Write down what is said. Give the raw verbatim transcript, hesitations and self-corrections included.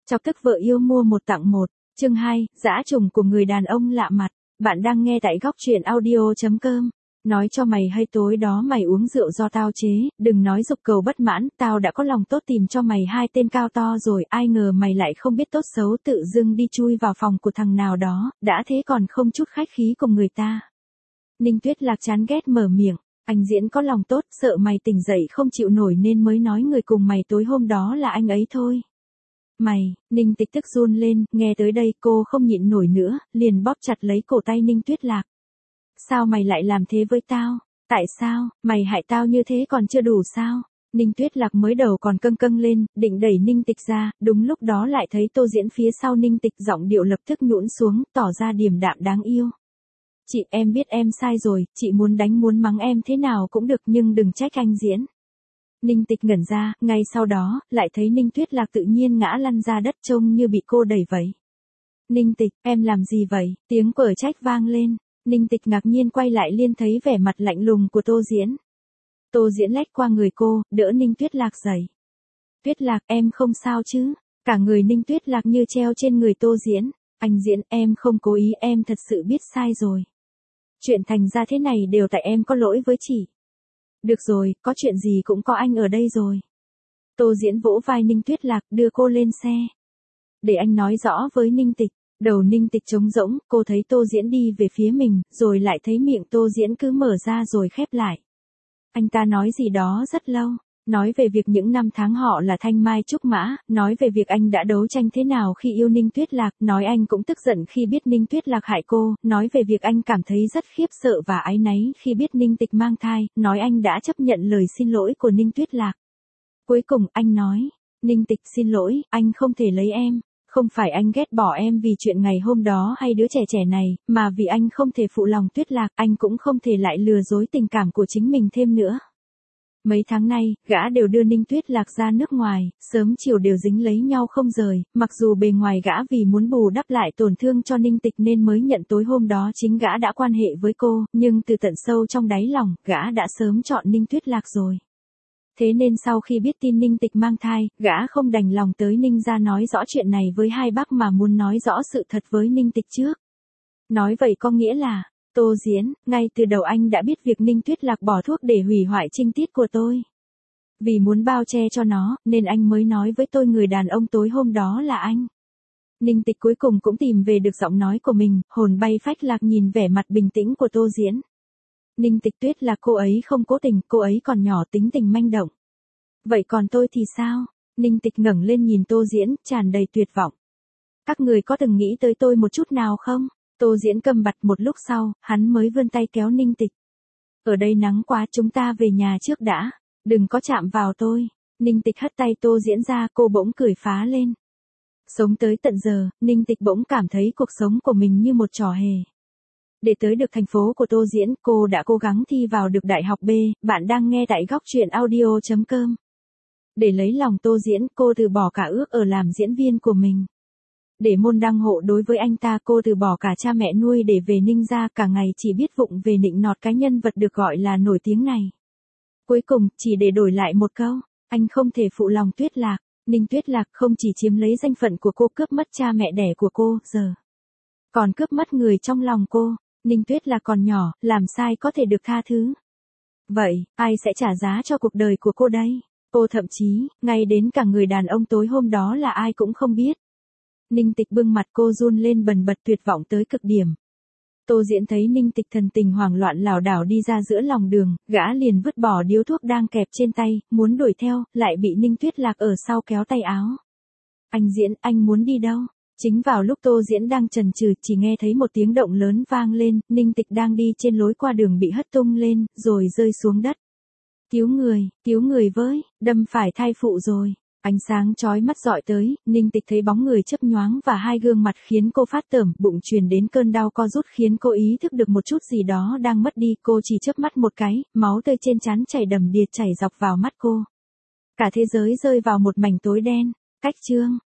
Chọc tức vợ yêu mua một tặng một, chương hai, dã trùng của người đàn ông lạ mặt. Bạn đang nghe tại góc truyện audio chấm com. Nói cho mày hay tối đó mày uống rượu do tao chế, đừng nói dục cầu bất mãn, tao đã có lòng tốt tìm cho mày hai tên cao to rồi, ai ngờ mày lại không biết tốt xấu tự dưng đi chui vào phòng của thằng nào đó, đã thế còn không chút khách khí cùng người ta. Ninh Tuyết Lạc chán ghét mở miệng, anh Diễn có lòng tốt, sợ mày tỉnh dậy không chịu nổi nên mới nói người cùng mày tối hôm đó là anh ấy thôi. Mày, Ninh Tịch tức run lên, nghe tới đây cô không nhịn nổi nữa, liền bóp chặt lấy cổ tay Ninh Tuyết Lạc. Sao mày lại làm thế với tao? Tại sao, mày hại tao như thế còn chưa đủ sao? Ninh Tuyết Lạc mới đầu còn câng câng lên, định đẩy Ninh Tịch ra, đúng lúc đó lại thấy Tô Diễn phía sau Ninh Tịch giọng điệu lập tức nhũn xuống, tỏ ra điềm đạm đáng yêu. Chị, em biết em sai rồi, chị muốn đánh muốn mắng em thế nào cũng được nhưng đừng trách anh Diễn. Ninh Tịch ngẩn ra, ngay sau đó, lại thấy Ninh Tuyết Lạc tự nhiên ngã lăn ra đất trông như bị cô đẩy vậy. Ninh Tịch, em làm gì vậy? Tiếng quở trách vang lên. Ninh Tịch ngạc nhiên quay lại liên thấy vẻ mặt lạnh lùng của Tô Diễn. Tô Diễn lách qua người cô, đỡ Ninh Tuyết Lạc dậy. Tuyết Lạc, em không sao chứ? Cả người Ninh Tuyết Lạc như treo trên người Tô Diễn. Anh Diễn, em không cố ý, em thật sự biết sai rồi. Chuyện thành ra thế này đều tại em có lỗi với chị. Được rồi, có chuyện gì cũng có anh ở đây rồi. Tô Diễn vỗ vai Ninh Tuyết Lạc, đưa cô lên xe. Để anh nói rõ với Ninh Tịch. Đầu Ninh Tịch trống rỗng, cô thấy Tô Diễn đi về phía mình, rồi lại thấy miệng Tô Diễn cứ mở ra rồi khép lại. Anh ta nói gì đó rất lâu, nói về việc những năm tháng họ là thanh mai trúc mã, nói về việc anh đã đấu tranh thế nào khi yêu Ninh Tuyết Lạc, nói anh cũng tức giận khi biết Ninh Tuyết Lạc hại cô, nói về việc anh cảm thấy rất khiếp sợ và áy náy khi biết Ninh Tịch mang thai, nói anh đã chấp nhận lời xin lỗi của Ninh Tuyết Lạc. Cuối cùng anh nói, Ninh Tịch xin lỗi, anh không thể lấy em. Không phải anh ghét bỏ em vì chuyện ngày hôm đó hay đứa trẻ trẻ này, mà vì anh không thể phụ lòng Tuyết Lạc, anh cũng không thể lại lừa dối tình cảm của chính mình thêm nữa. Mấy tháng nay, gã đều đưa Ninh Tuyết Lạc ra nước ngoài, sớm chiều đều dính lấy nhau không rời, mặc dù bề ngoài gã vì muốn bù đắp lại tổn thương cho Ninh Tịch nên mới nhận tối hôm đó chính gã đã quan hệ với cô, nhưng từ tận sâu trong đáy lòng, gã đã sớm chọn Ninh Tuyết Lạc rồi. Thế nên sau khi biết tin Ninh Tịch mang thai, gã không đành lòng tới Ninh gia nói rõ chuyện này với hai bác mà muốn nói rõ sự thật với Ninh Tịch trước. Nói vậy có nghĩa là, Tô Diễn, ngay từ đầu anh đã biết việc Ninh Tuyết Lạc bỏ thuốc để hủy hoại trinh tiết của tôi. Vì muốn bao che cho nó, nên anh mới nói với tôi người đàn ông tối hôm đó là anh. Ninh Tịch cuối cùng cũng tìm về được giọng nói của mình, hồn bay phách lạc nhìn vẻ mặt bình tĩnh của Tô Diễn. Ninh Tịch Tuyết là cô ấy không cố tình, cô ấy còn nhỏ tính tình manh động. Vậy còn tôi thì sao? Ninh Tịch ngẩng lên nhìn Tô Diễn, tràn đầy tuyệt vọng. Các người có từng nghĩ tới tôi một chút nào không? Tô Diễn câm bặt một lúc sau, hắn mới vươn tay kéo Ninh Tịch. Ở đây nắng quá, chúng ta về nhà trước đã, đừng có chạm vào tôi. Ninh Tịch hất tay Tô Diễn ra, cô bỗng cười phá lên. Sống tới tận giờ, Ninh Tịch bỗng cảm thấy cuộc sống của mình như một trò hề. Để tới được thành phố của Tô Diễn, cô đã cố gắng thi vào được đại học B, bạn đang nghe tại góc truyện audio chấm com. Để lấy lòng Tô Diễn, cô từ bỏ cả ước ở làm diễn viên của mình. Để môn đăng hộ đối với anh ta, cô từ bỏ cả cha mẹ nuôi để về Ninh gia, cả ngày chỉ biết vụng về nịnh nọt cái nhân vật được gọi là nổi tiếng này. Cuối cùng, chỉ để đổi lại một câu, anh không thể phụ lòng Tuyết Lạc. Ninh Tuyết Lạc không chỉ chiếm lấy danh phận của cô, cướp mất cha mẹ đẻ của cô, giờ còn cướp mất người trong lòng cô. Ninh Tuyết Lạc còn nhỏ, làm sai có thể được tha thứ. Vậy, ai sẽ trả giá cho cuộc đời của cô đây? Cô thậm chí, ngay đến cả người đàn ông tối hôm đó là ai cũng không biết. Ninh Tịch bưng mặt cô run lên bần bật tuyệt vọng tới cực điểm. Tô Diễn thấy Ninh Tịch thần tình hoảng loạn lảo đảo đi ra giữa lòng đường, gã liền vứt bỏ điếu thuốc đang kẹp trên tay, muốn đuổi theo, lại bị Ninh Tuyết Lạc ở sau kéo tay áo. Anh Diễn, anh muốn đi đâu? Chính vào lúc Tô Diễn đang chần chừ, chỉ nghe thấy một tiếng động lớn vang lên, Ninh Tịch đang đi trên lối qua đường bị hất tung lên, rồi rơi xuống đất. Cứu người, cứu người với, đâm phải thai phụ rồi. Ánh sáng chói mắt dọi tới, Ninh Tịch thấy bóng người chớp nhoáng và hai gương mặt khiến cô phát tởm, bụng truyền đến cơn đau co rút khiến cô ý thức được một chút gì đó đang mất đi, cô chỉ chớp mắt một cái, máu tươi trên trán chảy đầm đìa chảy dọc vào mắt cô. Cả thế giới rơi vào một mảnh tối đen. Cách chương